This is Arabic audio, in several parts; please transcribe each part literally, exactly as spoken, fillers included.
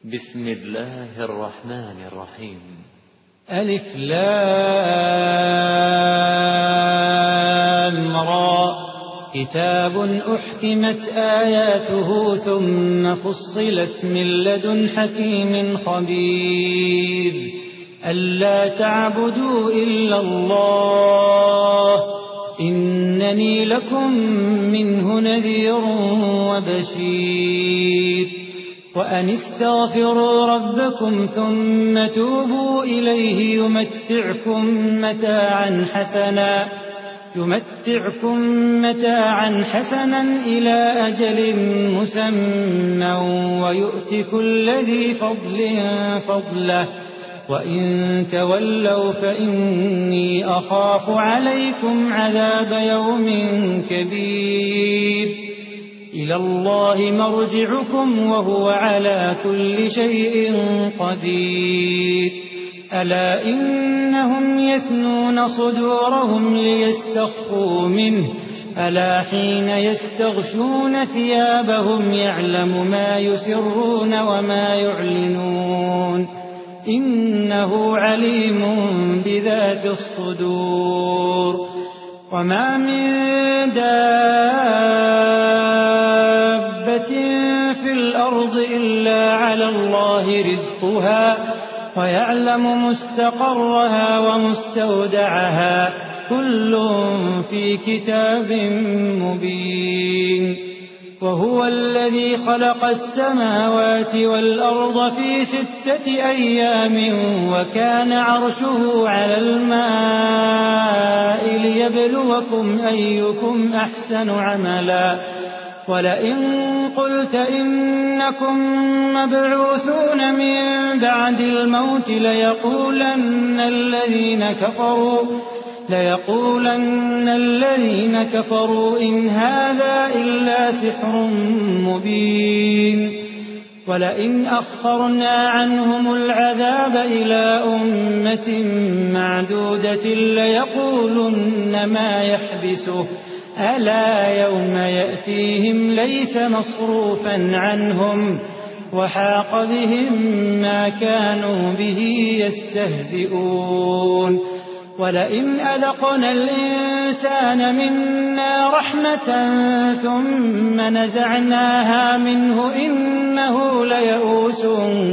بسم الله الرحمن الرحيم. ألف لام را كتاب أحكمت آياته ثم فصلت من لدن حكيم خبير ألا تعبدوا إلا الله إنني لكم منه نذير وبشير وأن استغفروا ربكم ثم توبوا إليه يمتعكم متاعا حسنا يمتعكم متاعا حسنا إلى أجل مسمى ويؤت كل ذي فضل فضله وإن تولوا فإني أخاف عليكم عذاب يوم كبير إلى الله مرجعكم وهو على كل شيء قدير ألا إنهم يثنون صدورهم ليستخفوا منه ألا حين يستغشون ثيابهم يعلم ما يسرون وما يعلنون إنه عليم بذات الصدور وما من دابة في الأرض إلا على الله رزقها ويعلم مستقرها ومستودعها كل في كتاب مبين وهو الذي خلق السماوات والأرض في ستة أيام وكان عرشه على الماء ليبلوكم أيكم أحسن عملا ولئن قلت إنكم مبعوثون من بعد الموت ليقولن الذين كفروا ليقولن الذين كفروا إن هذا إلا سحر مبين ولئن أخرنا عنهم العذاب إلى أمة معدودة ليقولن ما يحبسه ألا يوم يأتيهم ليس مصروفا عنهم وحاق بهم ما كانوا به يستهزئون ولئن أذقنا الإنسان منا رحمة ثم نزعناها منه إنه ليئوس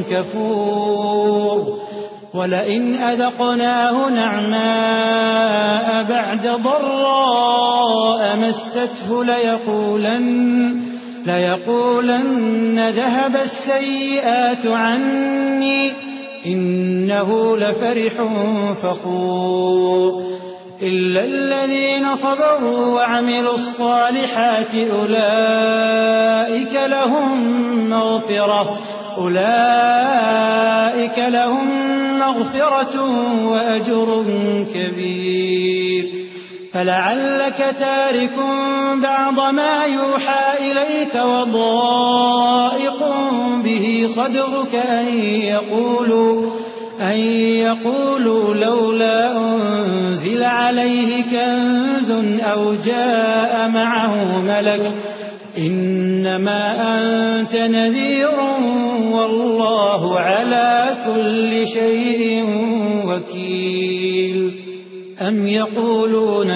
كفور ولئن أذقناه نعماء بعد ضراء مسته ليقولن, ليقولن ذهب السيئات عني إنه لفرح فخور إلا الذين صبروا وعملوا الصالحات أولئك لهم مغفرة أولئك لهم مغفرة وأجر كبير فلعلك تارك بعض ما يوحى إليك وضائق به صدرك أن يقولوا, أن يقولوا لولا أنزل عليه كنز أو جاء معه ملك إنما أنت نذير والله على كل شيء وكيل أم يقولون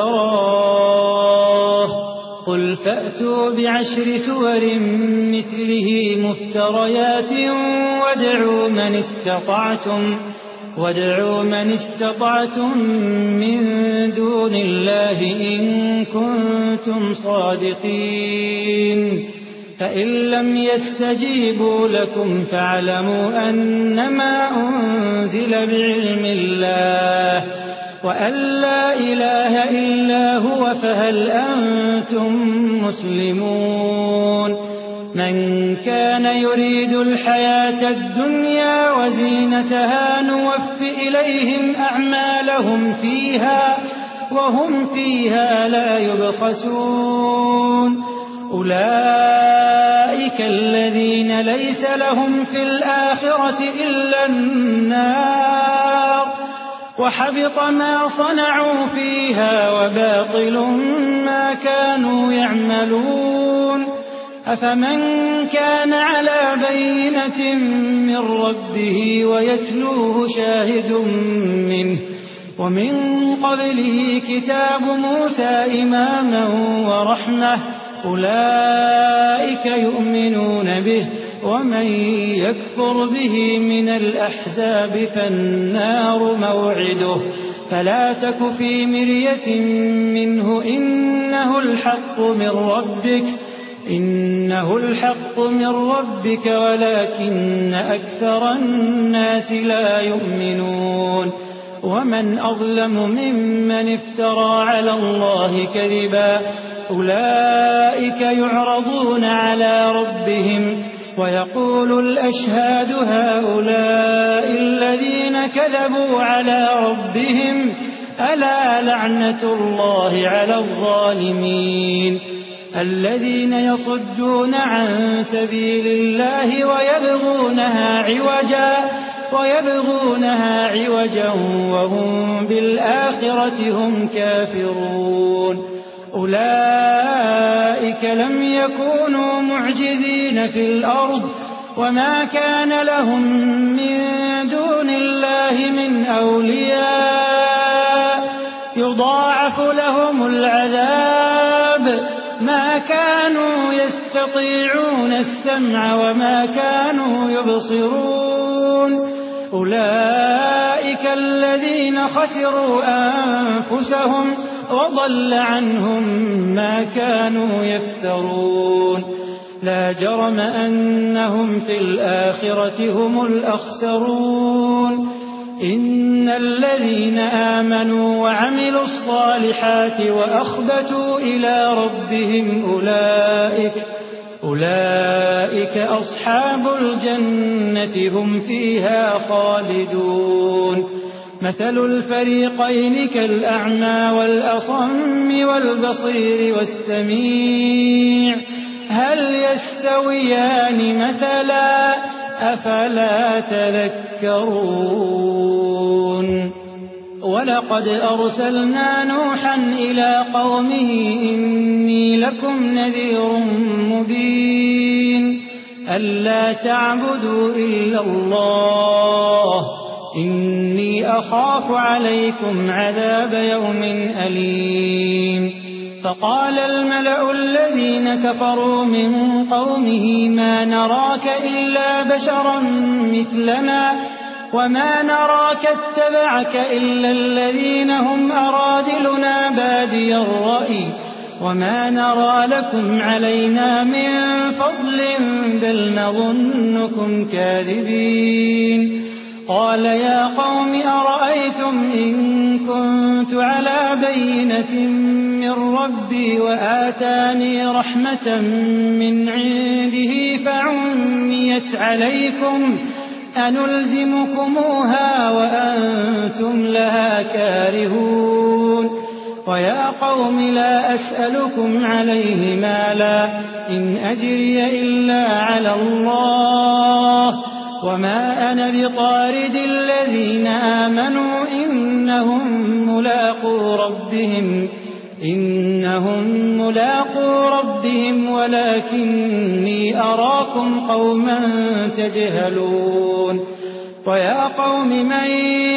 افتراه قل فأتوا بعشر سور مثله مفتريات وادعوا من استطعتم وادعوا من استطعتم من دون الله إن كنتم صادقين فإن لم يستجيبوا لكم فاعلموا أنما أنزل بعلم الله وأن لا إله إلا هو فهل أنتم مسلمون من كان يريد الحياة الدنيا وزينتها نوف إليهم أعمالهم فيها وهم فيها لا يبخسون أولئك الذين ليس لهم في الآخرة إلا النار وحبط ما صنعوا فيها وباطل ما كانوا يعملون أفمن كان على بينة من ربه ويتلوه شاهد منه ومن قبله كتاب موسى إماما ورحمة أولئك يؤمنون به ومن يكفر به من الأحزاب فالنار موعده فلا تك في مرية منه إنه الحق من ربك إنه الحق من ربك ولكن أكثر الناس لا يؤمنون ومن أظلم ممن افترى على الله كذبا أولئك يعرضون على ربهم ويقول الأشهاد هؤلاء الذين كذبوا على ربهم ألا لعنة الله على الظالمين الذين يصدون عن سبيل الله ويبغونها عوجا ويبغونها عوجا وهم بالآخرة هم كافرون أولئك لم يكونوا معجزين في الأرض وما كان لهم من دون الله من أولياء يضاعف لهم العذاب ما كانوا يستطيعون السمع وما كانوا يبصرون أولئك الذين خسروا أنفسهم وضل عنهم ما كانوا يفترون لا جرم أنهم في الآخرة هم الأخسرون إن الذين آمنوا وعملوا الصالحات وأخبتوا إلى ربهم أولئك أولئك أصحاب الجنة هم فيها خالدون مثل الفريقين كالأعمى والأصم والبصير والسميع هل يستويان مثلا أفلا تذكرون ولقد أرسلنا نوحا إلى قومه إني لكم نذير مبين ألا تعبدوا إلا الله إني أخاف عليكم عذاب يوم أليم فقال الملأ الذين كفروا من قومه ما نراك إلا بشرا مثلنا وما نراك اتبعك إلا الذين هم أرادلنا بادي الرأي وما نرى لكم علينا من فضل بل نظنكم كاذبين قال يا قوم أرأيتم إن كنت على بينة من ربي وآتاني رحمة من عنده فعميت عليكم أنلزمكموها وأنتم لها كارهون ويا قوم لا أسألكم عليه مالا إن أجري إلا على الله وما أنا بطارد الذين آمنوا إنهم ملاقو ربهم إنهم ملاقو ربهم ولكني أراكم قوما تجهلون ويا قوم من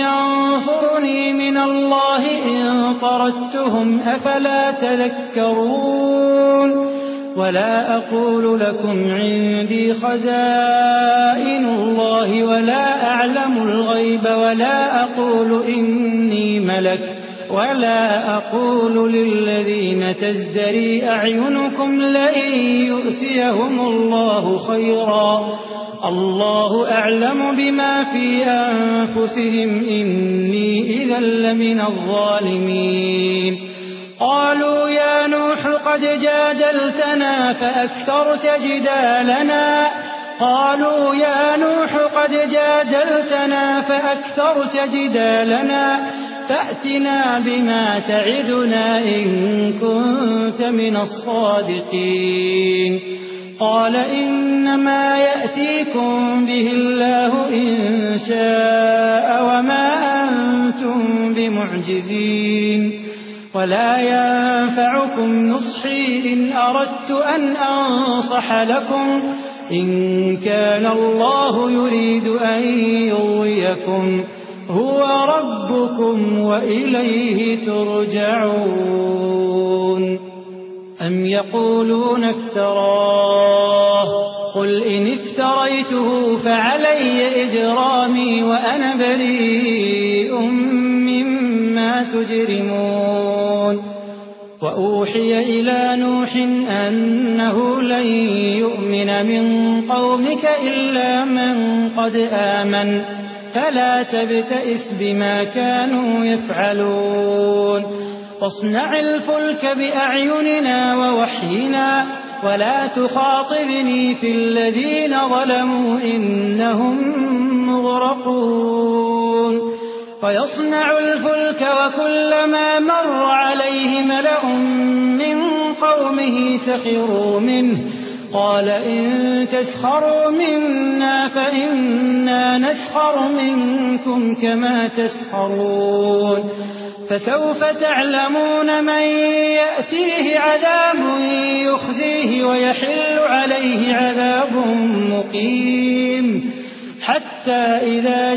ينصرني من الله إن طردتهم أفلا تذكرون ولا أقول لكم عندي خزائن الله ولا أعلم الغيب ولا أقول إني ملك ولا أقول للذين تزدري أعينكم لئن يؤتيهم الله خيرا الله أعلم بما في أنفسهم إني إذا لمن الظالمين قالوا يا نوح قد جادلتنا فأكثرت جدالنا قالوا يا نوح قد جادلتنا فأكثرت جدالنا فأتنا بما تعدنا إن كنت من الصادقين قال إنما يأتيكم به الله إن شاء وما أنتم بمعجزين ولا ينفعكم نصحي إن أردت أن أنصح لكم إن كان الله يريد أن يغويكم هو ربكم وإليه ترجعون. أم يقولون افتراه قل إن افتريته فعلي إجرامي وأنا بريء مما تجرمون. وأوحي إلى نوح أنه لن يؤمن من قومك إلا من قد آمن فلا تبتئس بما كانوا يفعلون. واصنع الفلك بأعيننا ووحينا ولا تخاطبني في الذين ظلموا إنهم مغرقون. ويصنع الفلك وكلما مر عليه ملأ من قومه سخروا منه قال إن تسخروا منا فإنا نسخر منكم كما تسخرون. فسوف تعلمون من يأتيه عذاب يخزيه ويحل عليه عذاب مقيم. حتى إذا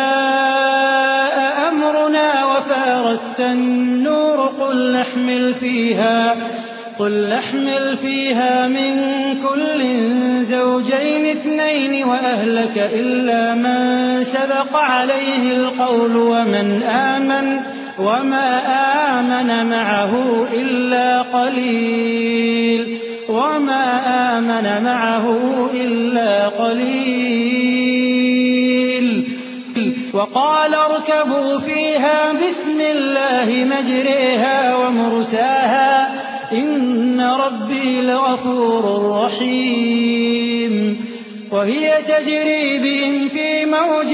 جاء أمرنا وفارت النور قل نحمل فيها قل نحمل فيها من كل زوجين اثنين وأهلك إلا من سبق عليه القول ومن آمن وما آمن معه إلا قليل وما آمن معه إلا قليل. وقال اركبوا فيها بسم الله مجريها ومرساها إن ربي لغفور رحيم. وهي تجري بهم في موج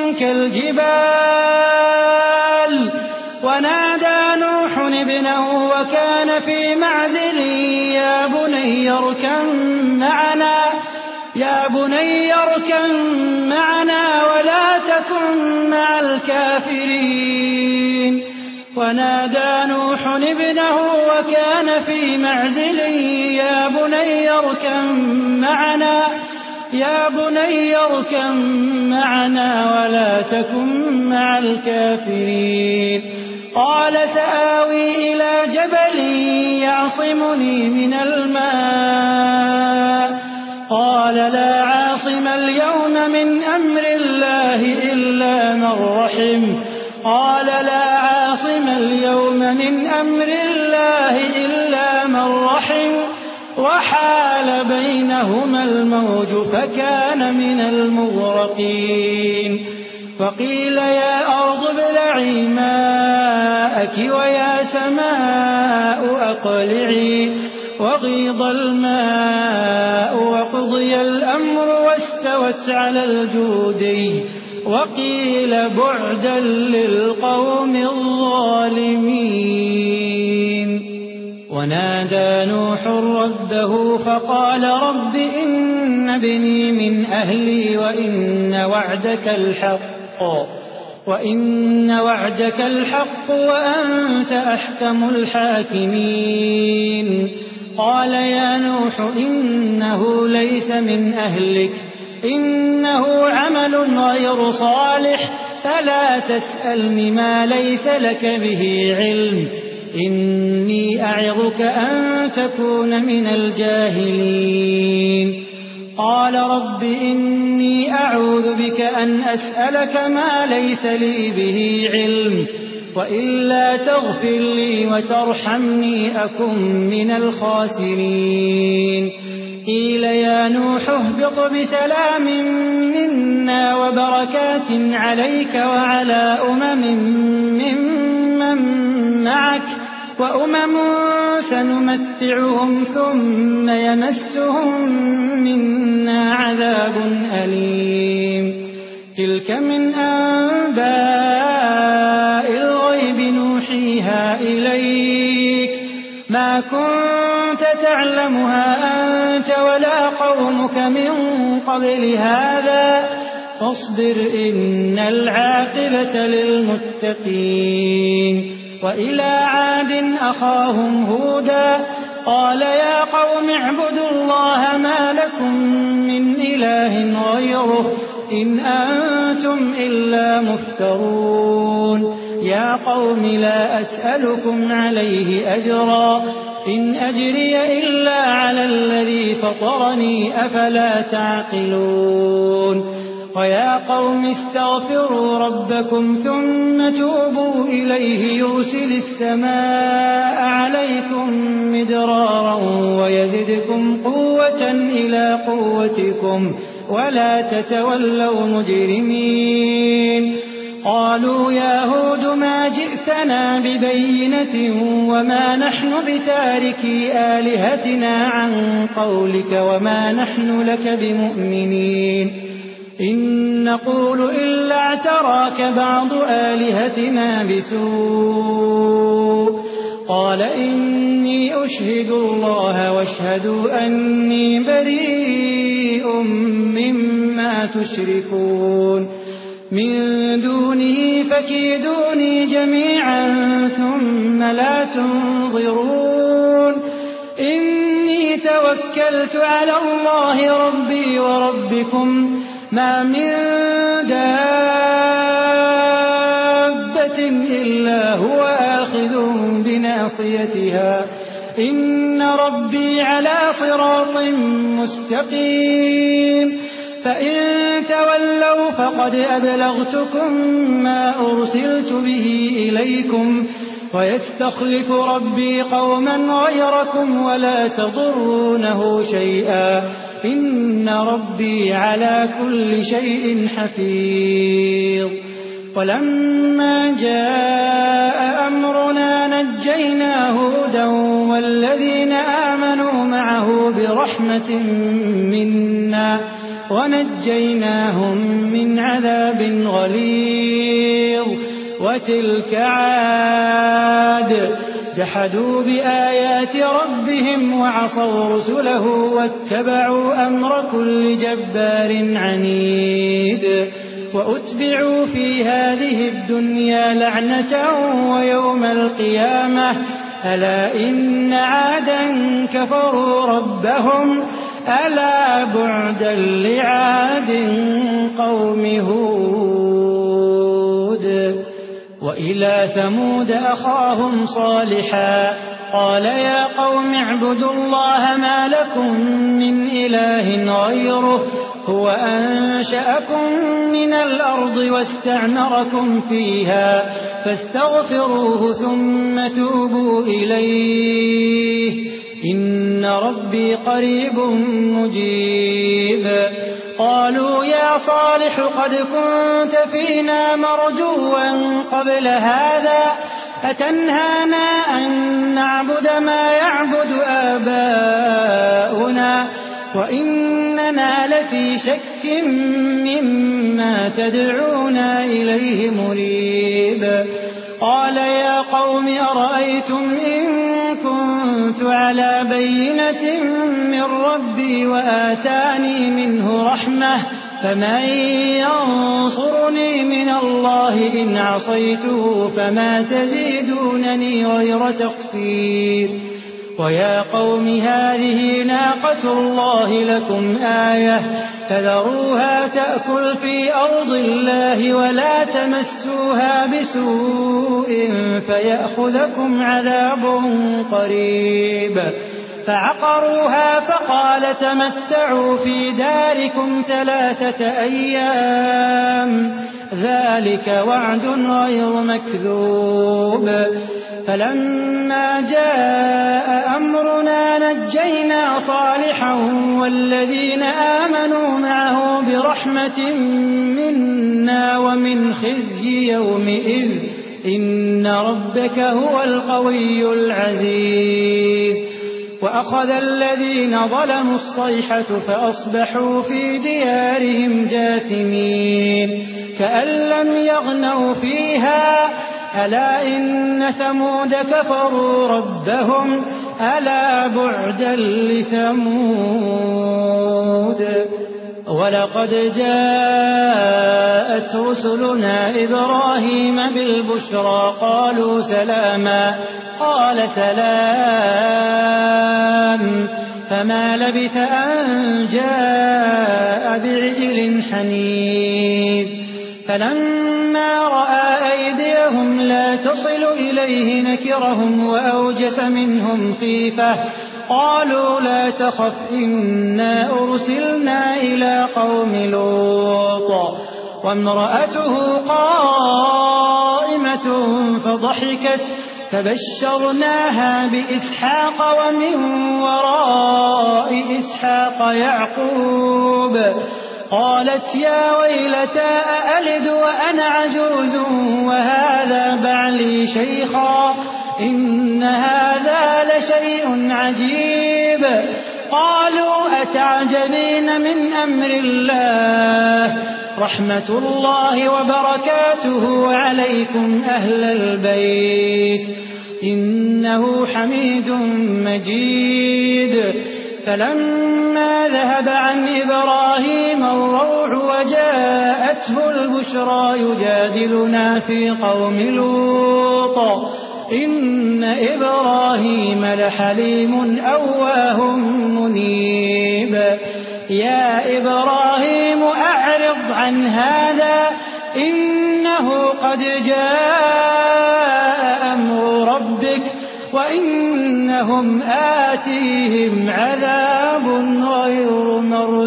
كالجبال ونادى نوح ابنه وكان في معزل يا بني اركب معنا يا بني اركب معنا ولا تكن مع الكافرين. ونادى نوح ابنه وكان في معزل يا بني اركب معنا يا بني اركب معنا ولا تكن مع الكافرين. قال سآوي إلى جبل يعصمني من الماء قال لا عاصم اليوم من أمر الله إلا من رحم قال لا عاصم اليوم من أمر الله إلا من رحم وحال بينهما الموج فكان من المغرقين. وقيل يا أرض ابلعي ماءك ويا سماء أقلعي وغيض الماء وقضي الأمر واستوت على الجودي وقيل بعدا للقوم الظالمين. ونادى نوح ربه فقال رب إن ابني من أهلي وإن وعدك الحق وإن وعدك الحق وأنت أحكم الحاكمين. قال يا نوح إنه ليس من أهلك إنه عمل غير صالح فلا تسألني ما ليس لك به علم إني أعظك أن تكون من الجاهلين. قال رب إني أعوذ بك أن أسألك ما ليس لي به علم وإلا تغفر لي وترحمني أكن من الخاسرين. قيل يا نوح اهبط بسلام منا وبركات عليك وعلى أمم ممن معك وأمم سنمتعهم ثم يمسهم منا عذاب أليم. تلك من أنباء الغيب نوحيها إليك ما كنت تعلمها أنت ولا قومك من قبل هذا فاصبر إن العاقبة للمتقين. وإلى عاد أخاهم هودا قال يا قوم اعبدوا الله ما لكم من إله غيره إن أنتم إلا مفترون يا قوم لا أسألكم عليه أجرا إن أجري إلا على الذي فطرني أفلا تعقلون ويا قوم استغفروا ربكم ثم توبوا إليه يرسل السماء عليكم مدرارا ويزدكم قوة إلى قوتكم ولا تتولوا مجرمين قالوا يا هود ما جئتنا ببينة وما نحن بتاركي آلهتنا عن قولك وما نحن لك بمؤمنين إن نقول إلا اعتراك بعض آلهتنا بسوء قال إني أشهد الله واشهدوا أني بريء مما تشركون من دونه فكيدوني جميعا ثم لا تنظرون إني توكلت على الله ربي وربكم ما من دابة إلا هو آخذ بناصيتها إن ربي على صراط مستقيم فإن تولوا فقد أبلغتكم ما أرسلت به إليكم ويستخلف ربي قوما غيركم ولا تضرونه شيئا إن ربي على كل شيء حفيظ ولما جاء أمرنا نجينا هودا والذين آمنوا معه برحمة منا ونجيناهم من عذاب غليظ وتلك عاد جحدوا بآيات ربهم وعصوا رسله واتبعوا أمر كل جبار عنيد وأتبعوا في هذه الدنيا لعنة ويوم القيامة ألا إن عادا كفروا ربهم ألا بعدا لعاد قوم هود وإلى ثمود أخاهم صالحا قال يا قوم اعبدوا الله ما لكم من إله غيره هو أنشأكم من الأرض واستعمركم فيها فاستغفروه ثم توبوا إليه إن ربي قريب مجيب قالوا يا صالح قد كنت فينا مرجوا قبل هذا أتنهانا أن نعبد ما يعبد آباؤنا وإننا لفي شك مما تدعونا إليه مريب قال يا قوم أرأيتم إن كنت على بينة من ربي وآتاني منه رحمة فمن ينصرني من الله إن عصيته فما تزيدونني غير تقصير ويا قوم هذه ناقة الله لكم آية فذروها تأكل في أرض الله ولا تمسوها بسوء فيأخذكم عذاب قريب فعقروها فقال تمتعوا في داركم ثلاثة أيام ذلك وعد غير مكذوب فلما جاء أمرنا نجينا صالحا والذين آمنوا معه برحمة منا ومن خزي يومئذ إن ربك هو القوي العزيز وأخذ الذين ظلموا الصيحة فأصبحوا في ديارهم جاثمين كأن لم يغنوا فيها ألا إن ثمود كفروا ربهم ألا بعدا لثمود ولقد جاءت جاءت رسلنا إبراهيم بالبشرى قالوا سلاما قال سلام فما لبث أن جاء بعجل حنيذ فلما رأى أيديهم لا تصل إليه نكرهم وأوجس منهم خيفة قالوا لا تخف إنا أرسلنا إلى قوم لوط وامرأته قائمة فضحكت فبشرناها بإسحاق ومن وراء إسحاق يعقوب قالت يا ويلتى أألد وأنا عجوز وهذا بعلي شيخا إن هذا لشيء عجيب قالوا أتعجبين من أمر الله رحمة الله وبركاته عليكم أهل البيت إنه حميد مجيد فلما ذهب عن إبراهيم الروع وجاءته البشرى يجادلنا في قوم لوط إن إبراهيم لحليم أواه منيب يا إبراهيم أعرض عن هذا إنه قد جاء أمر ربك وإنهم آتيهم عذاب غير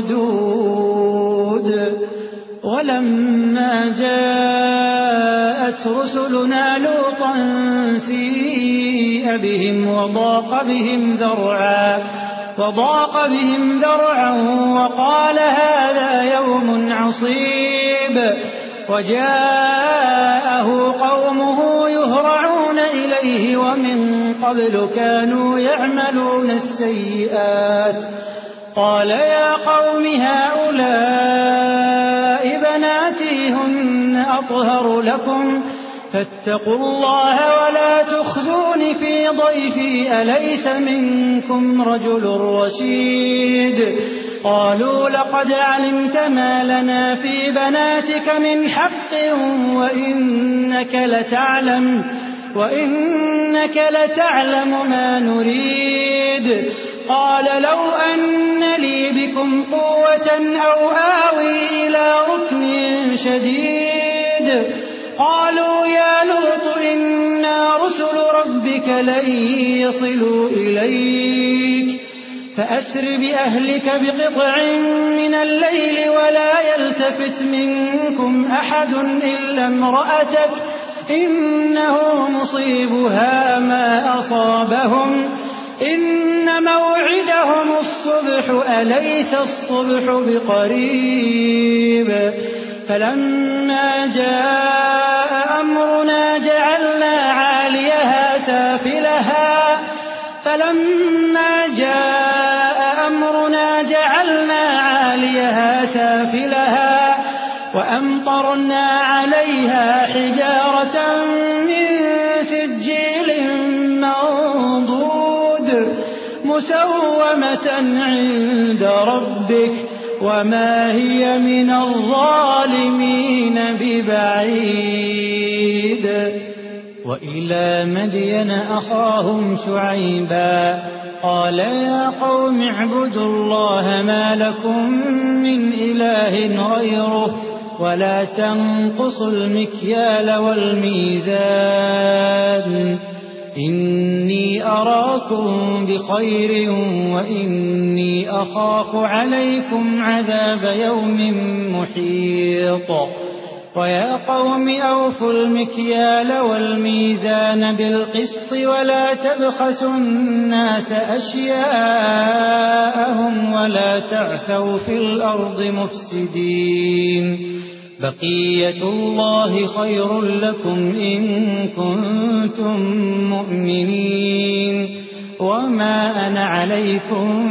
مردود ولما جاءت رسلنا لوطا سيء بهم وضاق بهم ذرعا وضاق بهم ذرعا وقال هذا يوم عصيب وجاءه قومه يهرعون إليه ومن قبل كانوا يعملون السيئات قال يا قوم هؤلاء بناتي هن أطهر لكم فاتقوا الله ولا تخزون في ضيفي أليس منكم رجل رشيد قالوا لقد علمت ما لنا في بناتك من حق وإنك لتعلم وإنك لتعلم ما نريد قال لو أن لي بكم قوة أو آوي إلى ركن شديد قالوا يا لوط إنا رسل ربك لن يصلوا إليك فأسر بأهلك بقطع من الليل ولا يلتفت منكم أحد إلا امرأتك إنه مصيبها ما أصابهم إن موعدهم الصبح أليس الصبح بقريب فلما جاء أمرنا جعلنا عاليها سافلها فلما جاء أمرنا جعلنا عاليها سافلها وأمطرنا عليها حجارة من سجيل منضود مسومة عند ربك وما هي من الظالمين ببعيد وإلى مدين أخاهم شعيبا قال يا قوم اعبدوا الله ما لكم من إله غيره ولا تنقصوا المكيال والميزان إني أراكم بخير وإني أخاف عليكم عذاب يوم محيط ويا قوم أوفوا المكيال والميزان بالقسط ولا تبخسوا الناس أشياءهم ولا تعثوا في الأرض مفسدين بقية الله خير لكم إن كنتم مؤمنين وما أنا عليكم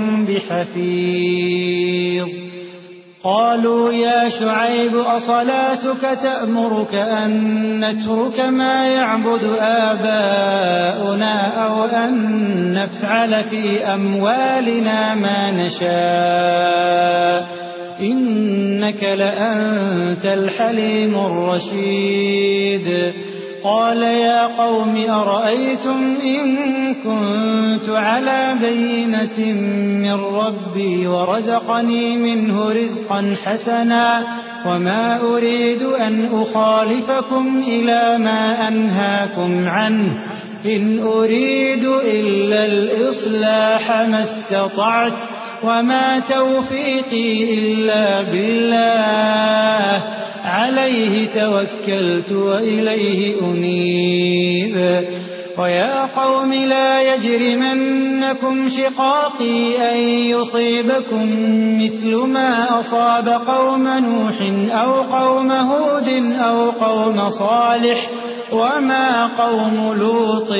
بحفيظ قالوا يا شعيب أصلاتك تأمرك أن نترك ما يعبد آباؤنا أو أن نفعل في أموالنا ما نشاء إنك لأنت الحليم الرشيد قال يا قوم أرأيتم إن كنت على بينة من ربي ورزقني منه رزقا حسنا وما أريد أن أخالفكم إلى ما أنهاكم عنه إن أريد إلا الإصلاح ما استطعت وما توفيقي إلا بالله عليه توكلت وإليه أنيب ويا قوم لا يجرمنكم شقاقي أن يصيبكم مثل ما أصاب قوم نوح أو قوم هود أو قوم صالح وما قوم لوط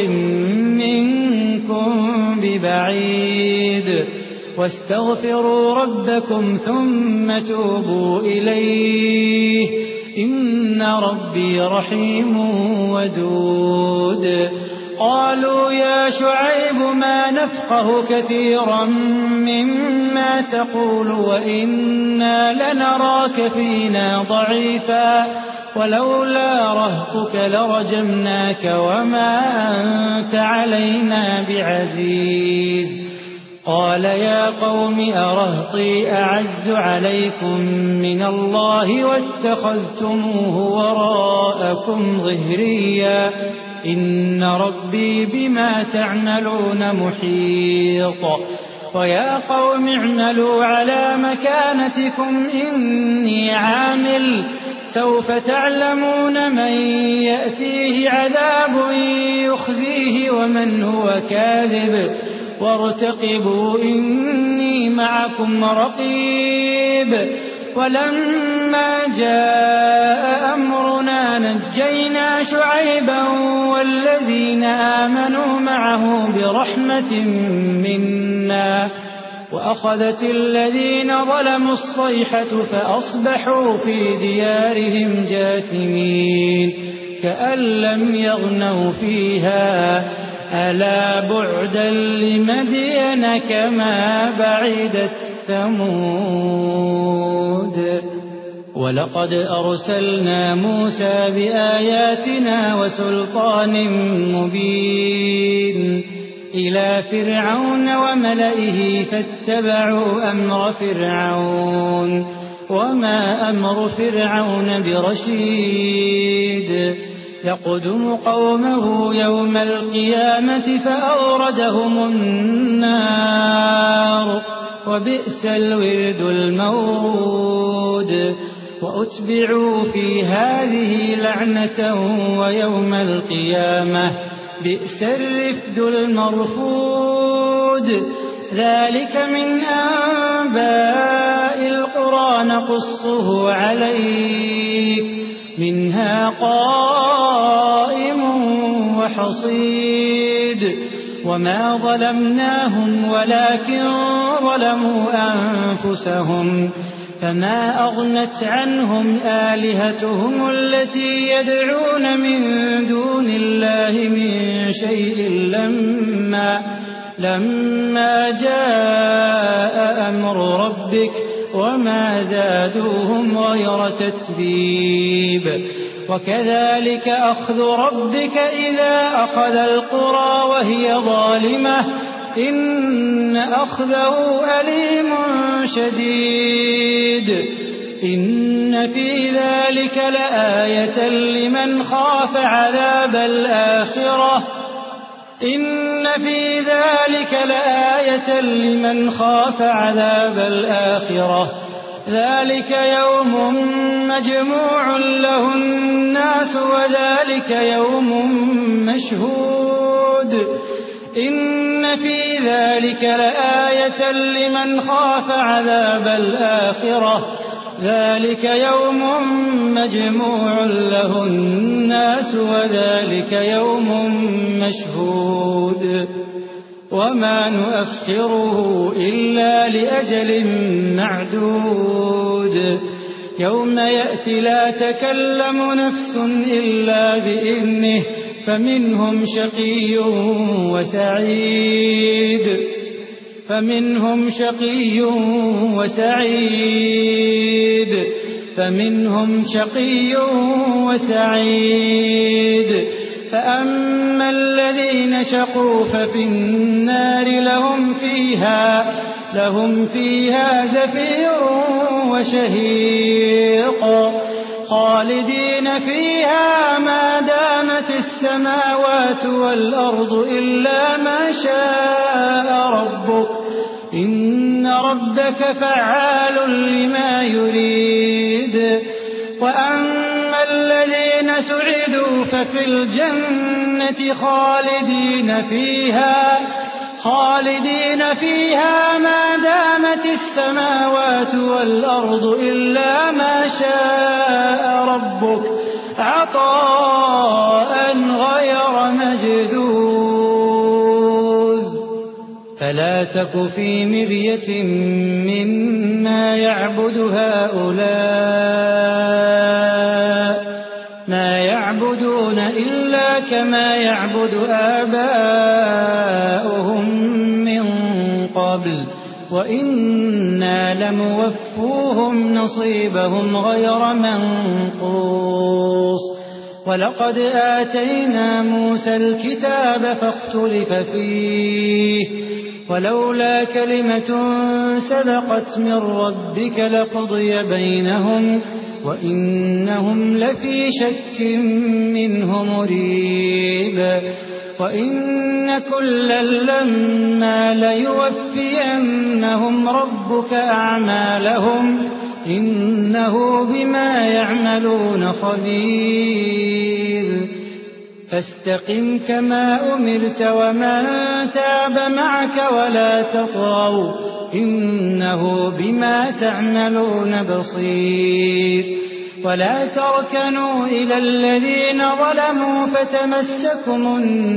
منكم ببعيد واستغفروا ربكم ثم توبوا إليه إن ربي رحيم ودود قالوا يا شعيب ما نفقه كثيرا مما تقول وإنا لنراك فينا ضعيفا ولولا رهطك لرجمناك وما أنت علينا بعزيز قال يا قوم أرهطي أعز عليكم من الله واتخذتموه وراءكم ظهريا إن ربي بما تعملون محيط ويا قوم اعملوا على مكانتكم إني عامل سوف تعلمون من يأتيه عذاب يخزيه ومن هو كاذب وارتقبوا إني معكم رقيب ولما جاء أمرنا نجينا شعيبا والذين آمنوا معه برحمة منا وأخذت الذين ظلموا الصيحة فأصبحوا في ديارهم جاثمين كأن لم يغنوا فيها ألا بعدا لمدين كما بعدت ثمود ولقد أرسلنا موسى بآياتنا وسلطان مبين إلى فرعون وملئه فاتبعوا أمر فرعون وما أمر فرعون برشيد يقدم قومه يوم القيامة فأوردهم النار وبئس الورد المورود وأتبعوا في هذه لعنة ويوم القيامة بئس الرفد المرفود ذلك من أنباء القرى نقصه عليك منها قائم وحصيد وما ظلمناهم ولكن ظلموا أنفسهم فما أغنت عنهم آلهتهم التي يدعون من دون الله من شيء لما, لما جاء أمر ربك وما زادوهم غير تتبيب وكذلك أخذ ربك إذا أخذ القرى وهي ظالمة إن أخذه أليم شديد إن في ذلك لآية لمن خاف عذاب الآخرة إن في ذلك لآية لمن خاف عذاب الآخرة ذلك يوم مجموع له الناس وذلك يوم مشهود إن في ذلك لآية لمن خاف عذاب الآخرة ذلك يوم مجموع له الناس وذلك يوم مشهود وما نؤخره إلا لأجل معدود يوم يأتي لا تكلم نفس إلا بإذنه فمنهم شقي وسعيد فمنهم شقي وسعيد فمنهم شقي وسعيد فأما الذين شقوا ففي النار لهم فيها لهم فيها زفير وشهيق خالدين فيها ما دامت السماوات والأرض إلا ما شاء ربك إن ربك فعال لما يريد وأما الذين سعدوا ففي الجنة خالدين فيها خالدين فيها ما دامت السماوات والأرض إلا ما شاء ربك عطاء غير مجذوذ فلا تك في مرية مما يعبد هؤلاء ما يعبدون إلا كما يعبد آباؤهم من قبل وإنا لموفوهم نصيبهم غير منقوص ولقد آتينا موسى الكتاب فاختلف فيه ولولا كلمة سبقت من ربك لقضي بينهم وإنهم لفي شك منه مريب وإن كلا لما ليوفينهم ربك أعمالهم إنه بما يعملون خبير فاستقم كما أمرت ومن تاب معك ولا تطغوا إنه بما تعملون بصير ولا تركنوا إلى الذين ظلموا فتمسكم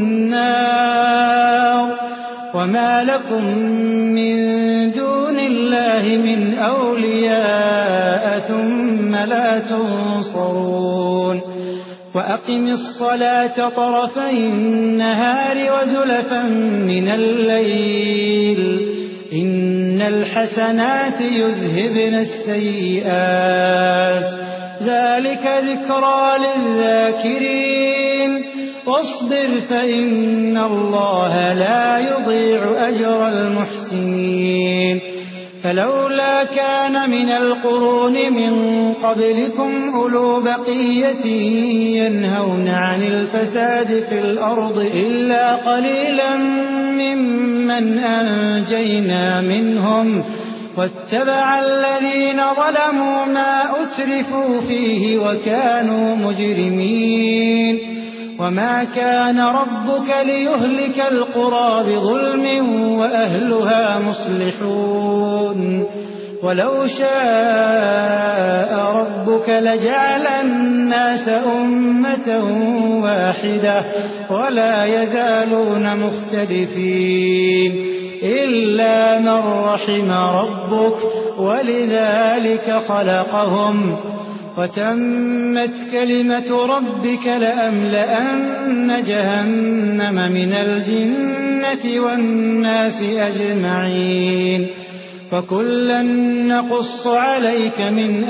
النار وما لكم من دون الله من أولياء ثم لا تنصرون وأقم الصلاة طرفي النهار وزلفا من الليل إن الحسنات يذهبن السيئات ذلك ذكرى للذاكرين واصبر فإن الله لا يضيع أجر المحسنين فلولا كان من القرون من قبلكم أولو بقية ينهون عن الفساد في الأرض إلا قليلا ممن أنجينا منهم واتبع الذين ظلموا ما أترفوا فيه وكانوا مجرمين وما كان ربك ليهلك القرى بظلم وأهلها مصلحون ولو شاء ربك لجعل الناس أمة واحدة ولا يزالون مختلفين إلا من رحم ربك ولذلك خلقهم وتمت كلمة ربك لأملأن جهنم من الجنة والناس أجمعين وكلا نقص عليك من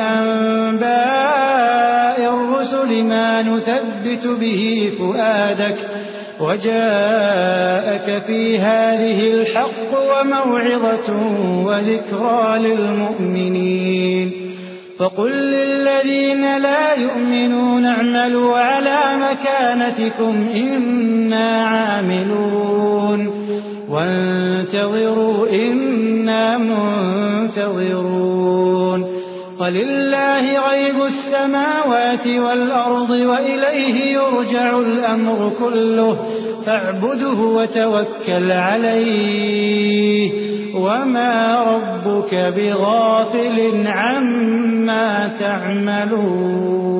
أنباء الرسل ما نثبت به فؤادك وجاءك في هذه الحق وموعظة وذكرى للمؤمنين فقل للذين لا يؤمنون اعملوا على مكانتكم إنا عاملون وانتظروا إنا منتظرون ولله غيب السماوات والأرض وإليه يرجع الأمر كله فاعبده وتوكل عليه وما ربك بغافل عما تعملون